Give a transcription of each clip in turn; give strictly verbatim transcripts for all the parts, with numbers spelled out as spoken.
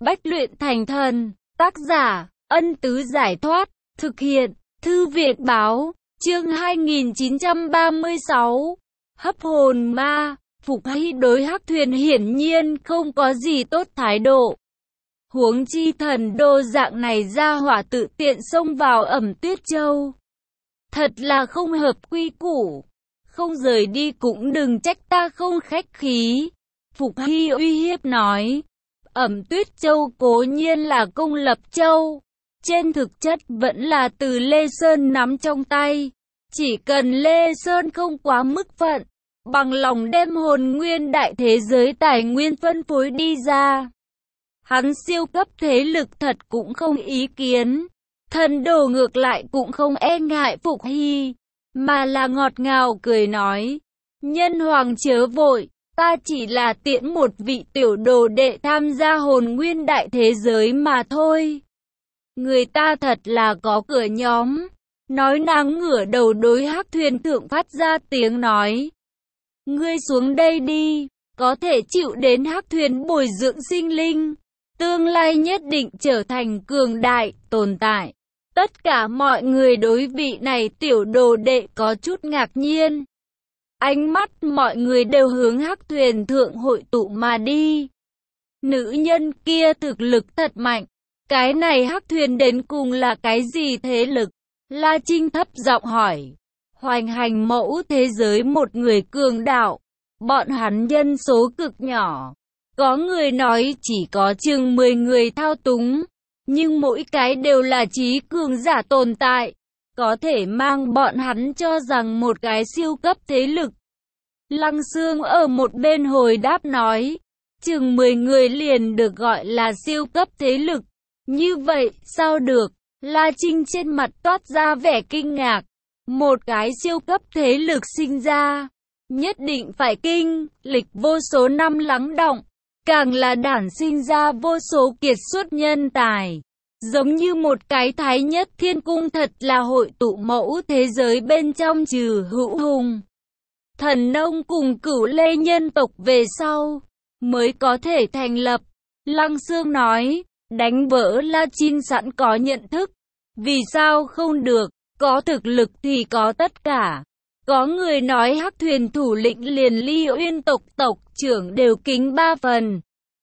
bách luyện thành thần. Tác giả, Ân Tứ Giải Thoát. Thực hiện, Thư Việt Báo. Chương hai nghìn chín trăm ba mươi sáu. Hấp hồn ma. Phục Hy đối Hắc Thuyền hiển nhiên không có gì tốt thái độ. Huống chi thần đô dạng này ra hỏa tự tiện xông vào Ẩm Tuyết Châu. Thật là không hợp quy củ. Không rời đi cũng đừng trách ta không khách khí. Phục Hy uy hiếp nói. Ẩm Tuyết Châu cố nhiên là công lập châu. Trên thực chất vẫn là từ Lê Sơn nắm trong tay. Chỉ cần Lê Sơn không quá mức phận, bằng lòng đem hồn nguyên đại thế giới tài nguyên phân phối đi ra, hắn siêu cấp thế lực thật cũng không ý kiến. Thần đồ ngược lại cũng không e ngại Phục Hy, mà là ngọt ngào cười nói. Nhân hoàng chớ vội, ta chỉ là tiễn một vị tiểu đồ đệ tham gia hồn nguyên đại thế giới mà thôi. Người ta thật là có cửa nhóm. Nói nàng ngửa đầu đối Hắc Thuyền thượng phát ra tiếng nói. Ngươi xuống đây đi, có thể chịu đến Hắc Thuyền bồi dưỡng sinh linh. Tương lai nhất định trở thành cường đại, tồn tại. Tất cả mọi người đối vị này tiểu đồ đệ có chút ngạc nhiên. Ánh mắt mọi người đều hướng Hắc Thuyền thượng hội tụ mà đi. Nữ nhân kia thực lực thật mạnh. Cái này Hắc Thuyền đến cùng là cái gì thế lực? La Trinh thấp giọng hỏi. Hoành hành mẫu thế giới một người cường đạo. Bọn hắn nhân số cực nhỏ. Có người nói chỉ có chừng mười người thao túng. Nhưng mỗi cái đều là trí cường giả tồn tại. Có thể mang bọn hắn cho rằng một cái siêu cấp thế lực. Lăng Xương ở một bên hồi đáp nói. Chừng mười người liền được gọi là siêu cấp thế lực. Như vậy sao được? La Trinh trên mặt toát ra vẻ kinh ngạc. Một cái siêu cấp thế lực sinh ra, nhất định phải kinh lịch vô số năm lắng đọng, càng là đản sinh ra vô số kiệt xuất nhân tài. Giống như một cái thái nhất thiên cung thật là hội tụ mẫu thế giới bên trong trừ hữu hùng, thần nông cùng cửu lê nhân tộc về sau, mới có thể thành lập. Lăng Xương nói, đánh vỡ La Trinh sẵn có nhận thức. Vì sao không được? Có thực lực thì có tất cả. Có người nói Hắc Thuyền thủ lĩnh liền Ly Uyên tộc tộc trưởng đều kính ba phần.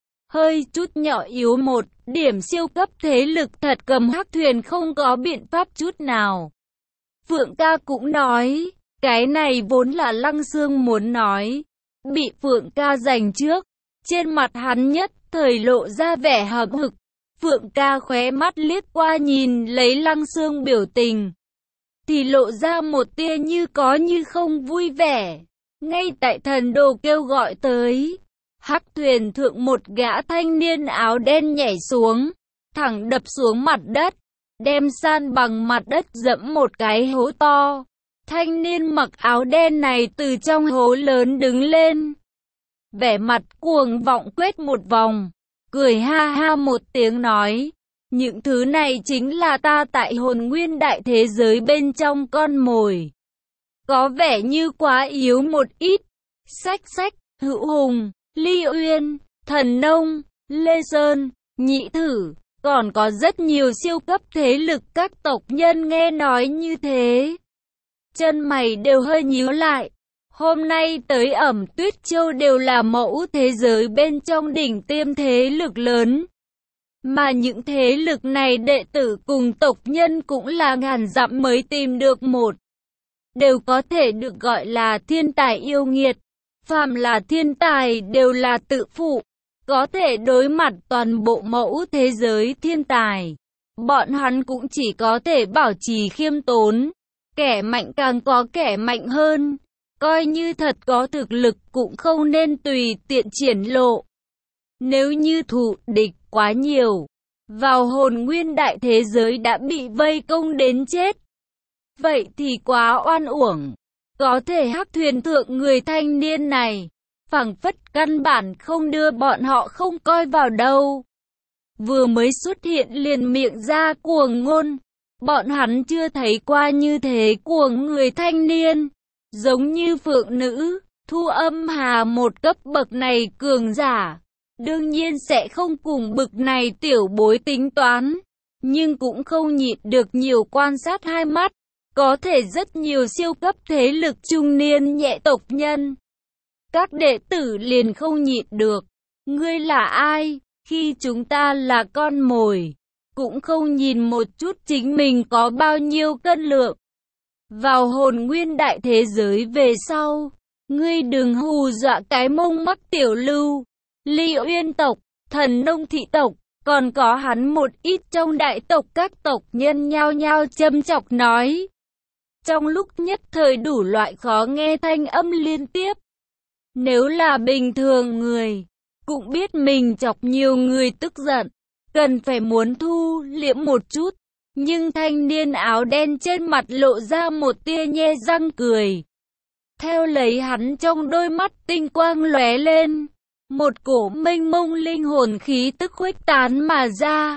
Hơi chút nhỏ yếu một điểm siêu cấp thế lực thật cầm Hắc Thuyền không có biện pháp chút nào. Phượng ca cũng nói, cái này vốn là Lăng Xương muốn nói. Bị Phượng ca giành trước, trên mặt hắn nhất thời lộ ra vẻ hậm hực. Phượng ca khóe mắt liếc qua nhìn lấy Lăng Xương biểu tình, thì lộ ra một tia như có như không vui vẻ. Ngay tại thần đồ kêu gọi tới, Hắc Thuyền thượng một gã thanh niên áo đen nhảy xuống, thẳng đập xuống mặt đất, đem san bằng mặt đất dẫm một cái hố to. Thanh niên mặc áo đen này từ trong hố lớn đứng lên, vẻ mặt cuồng vọng quét một vòng, cười ha ha một tiếng nói, những thứ này chính là ta tại hồn nguyên đại thế giới bên trong con mồi. Có vẻ như quá yếu một ít. Sách sách, Hữu Hùng, Ly Uyên, Thần Nông, Lê Sơn, Nhị Thử, còn có rất nhiều siêu cấp thế lực các tộc nhân nghe nói như thế. Chân mày đều hơi nhíu lại. Hôm nay tới Ẩm Tuyết Châu đều là mẫu thế giới bên trong đỉnh tiêm thế lực lớn. Mà những thế lực này đệ tử cùng tộc nhân cũng là ngàn dặm mới tìm được một. Đều có thể được gọi là thiên tài yêu nghiệt. Phàm là thiên tài đều là tự phụ. Có thể đối mặt toàn bộ mẫu thế giới thiên tài. Bọn hắn cũng chỉ có thể bảo trì khiêm tốn. Kẻ mạnh càng có kẻ mạnh hơn. Coi như thật có thực lực cũng không nên tùy tiện triển lộ. Nếu như thù địch quá nhiều, vào hồn nguyên đại thế giới đã bị vây công đến chết, vậy thì quá oan uổng. Có thể Hắc Thuyền thượng người thanh niên này, phảng phất căn bản không đưa bọn họ không coi vào đâu. Vừa mới xuất hiện liền miệng ra cuồng ngôn, bọn hắn chưa thấy qua như thế cuồng người thanh niên. Giống như Phượng Nữ, Thu Âm Hà một cấp bậc này cường giả, đương nhiên sẽ không cùng bực này tiểu bối tính toán, nhưng cũng không nhịn được nhiều quan sát hai mắt, có thể rất nhiều siêu cấp thế lực trung niên nhẹ tộc nhân. Các đệ tử liền không nhịn được, ngươi là ai, khi chúng ta là con mồi, cũng không nhìn một chút chính mình có bao nhiêu cân lượng. Vào hồn nguyên đại thế giới về sau, ngươi đừng hù dọa cái mông mắc tiểu lưu, Ly Uyên tộc, Thần Nông thị tộc, còn có hắn một ít trong đại tộc các tộc nhân nhao nhao châm chọc nói. Trong lúc nhất thời đủ loại khó nghe thanh âm liên tiếp. Nếu là bình thường người, cũng biết mình chọc nhiều người tức giận, cần phải muốn thu liễm một chút. Nhưng thanh niên áo đen trên mặt lộ ra một tia nhe răng cười. Theo lấy hắn trong đôi mắt tinh quang lóe lên, một cổ mênh mông linh hồn khí tức khuếch tán mà ra.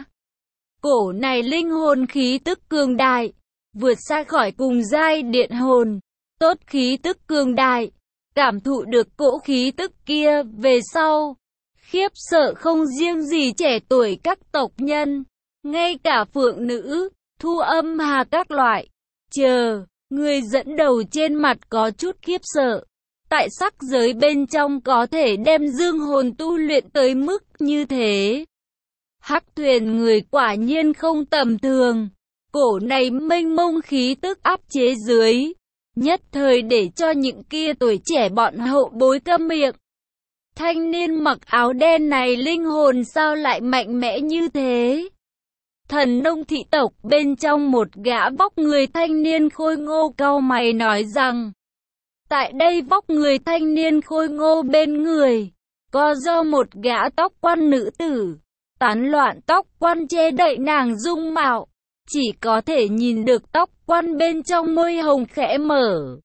Cổ này linh hồn khí tức cường đại, vượt xa khỏi cùng giai điện hồn, tốt khí tức cường đại. Cảm thụ được cỗ khí tức kia về sau, khiếp sợ không riêng gì trẻ tuổi các tộc nhân, ngay cả phượng nữ, thu âm hà các loại. Chờ, người dẫn đầu trên mặt có chút khiếp sợ. Tại sắc giới bên trong có thể đem dương hồn tu luyện tới mức như thế. Hắc thuyền người quả nhiên không tầm thường. Cổ này mênh mông khí tức áp chế dưới, nhất thời để cho những kia tuổi trẻ bọn hậu bối câm miệng. Thanh niên mặc áo đen này linh hồn sao lại mạnh mẽ như thế? Thần Nông thị tộc bên trong một gã vóc người thanh niên khôi ngô cau mày nói rằng, tại đây vóc người thanh niên khôi ngô bên người, có do một gã tóc quan nữ tử, tán loạn tóc quan che đậy nàng dung mạo, chỉ có thể nhìn được tóc quan bên trong môi hồng khẽ mở.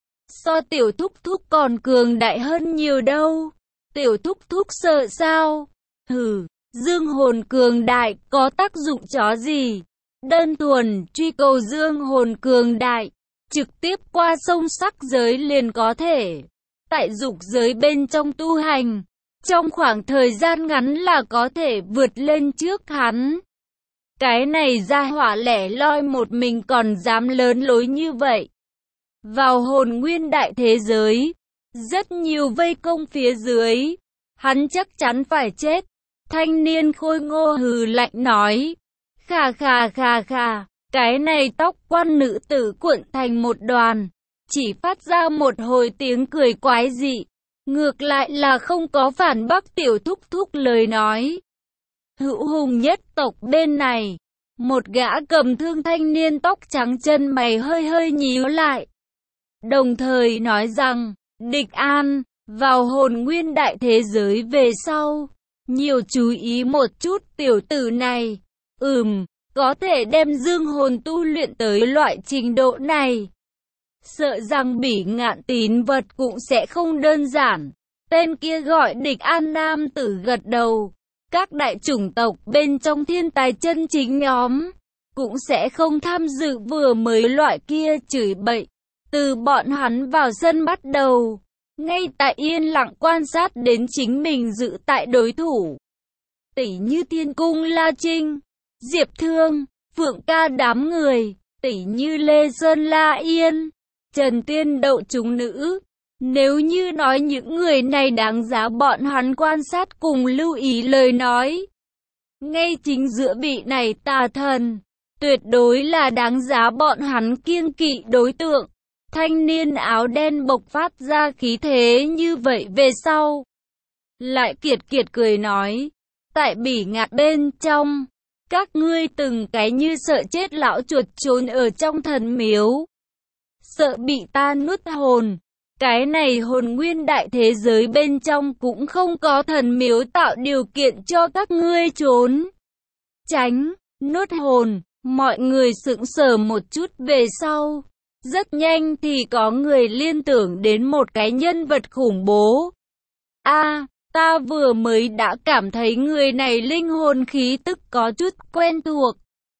So tiểu thúc thúc còn cường đại hơn nhiều đâu. Tiểu thúc thúc sợ sao? Hừ, dương hồn cường đại có tác dụng chó gì? Đơn thuần truy cầu dương hồn cường đại, trực tiếp qua sông sắc giới liền có thể. Tại dục giới bên trong tu hành, trong khoảng thời gian ngắn là có thể vượt lên trước hắn. Cái này ra hỏa lẻ loi một mình còn dám lớn lối như vậy. Vào hồn nguyên đại thế giới, rất nhiều vây công phía dưới, hắn chắc chắn phải chết. Thanh niên khôi ngô hừ lạnh nói, khà khà khà khà, cái này tóc quan nữ tử cuộn thành một đoàn, chỉ phát ra một hồi tiếng cười quái dị, ngược lại là không có phản bác tiểu thúc thúc lời nói. Hữu hùng nhất tộc bên này, một gã cầm thương thanh niên tóc trắng chân mày hơi hơi nhíu lại, đồng thời nói rằng, Địch An, vào hồn nguyên đại thế giới về sau, nhiều chú ý một chút tiểu tử này, ừm, có thể đem dương hồn tu luyện tới loại trình độ này. Sợ rằng Bỉ Ngạn tín vật cũng sẽ không đơn giản. Tên kia gọi Địch An nam tử gật đầu. Các đại chủng tộc bên trong thiên tài chân chính nhóm cũng sẽ không tham dự vừa mới loại kia chửi bậy. Từ bọn hắn vào sân bắt đầu, ngay tại yên lặng quan sát đến chính mình dự tại đối thủ. Tỷ như Thiên Cung La Trinh, Diệp Thương, Phượng Ca đám người, tỷ như Lê Sơn La Yên, Trần Tiên Đậu chúng nữ. Nếu như nói những người này đáng giá bọn hắn quan sát cùng lưu ý lời nói, ngay chính giữa vị này tà thần, tuyệt đối là đáng giá bọn hắn kiêng kỵ đối tượng. Thanh niên áo đen bộc phát ra khí thế như vậy về sau. Lại kiệt kiệt cười nói, tại Bỉ Ngạn bên trong, các ngươi từng cái như sợ chết lão chuột trốn ở trong thần miếu, sợ bị ta nuốt hồn. Cái này hồn nguyên đại thế giới bên trong cũng không có thần miếu tạo điều kiện cho các ngươi trốn tránh, nuốt hồn. Mọi người sững sờ một chút về sau. Rất nhanh thì có người liên tưởng đến một cái nhân vật khủng bố. A, à, ta vừa mới đã cảm thấy người này linh hồn khí tức có chút quen thuộc.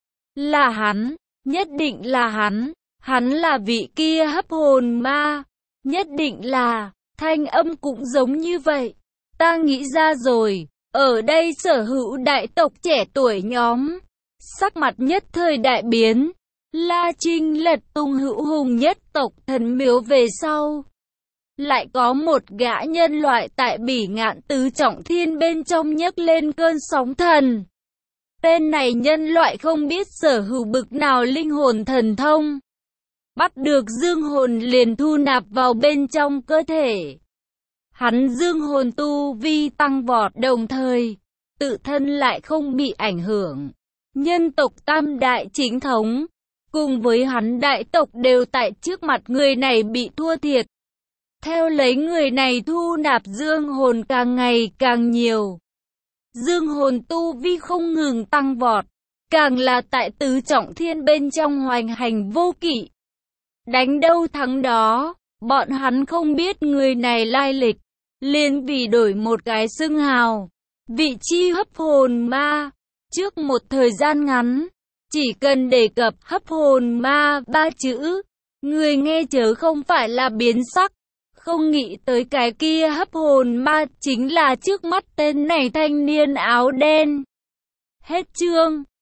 Là hắn, nhất định là hắn, hắn là vị kia hấp hồn ma. Nhất định là, thanh âm cũng giống như vậy. Ta nghĩ ra rồi, Ở đây sở hữu đại tộc trẻ tuổi nhóm, sắc mặt nhất thời đại biến. La Trinh lật tung hữu hùng nhất tộc thần miếu về sau. Lại có một gã nhân loại tại Bỉ Ngạn Tứ Trọng Thiên bên trong nhấc lên cơn sóng thần. Tên này nhân loại không biết sở hữu bực nào linh hồn thần thông. Bắt được dương hồn liền thu nạp vào bên trong cơ thể. Hắn dương hồn tu vi tăng vọt đồng thời, tự thân lại không bị ảnh hưởng. Nhân tộc tam đại chính thống, cùng với hắn đại tộc đều tại trước mặt người này bị thua thiệt. Theo lấy người này thu nạp dương hồn càng ngày càng nhiều. Dương hồn tu vi không ngừng tăng vọt, càng là tại tứ trọng thiên bên trong hoành hành vô kỵ. Đánh đâu thắng đó, bọn hắn không biết người này lai lịch, liền vì đổi một cái xưng hào, vị chi hấp hồn ma. Trước một thời gian ngắn, chỉ cần đề cập hấp hồn ma ba chữ, người nghe chớ không phải là biến sắc. Không nghĩ tới cái kia hấp hồn ma chính là trước mắt tên này thanh niên áo đen. Hết chương.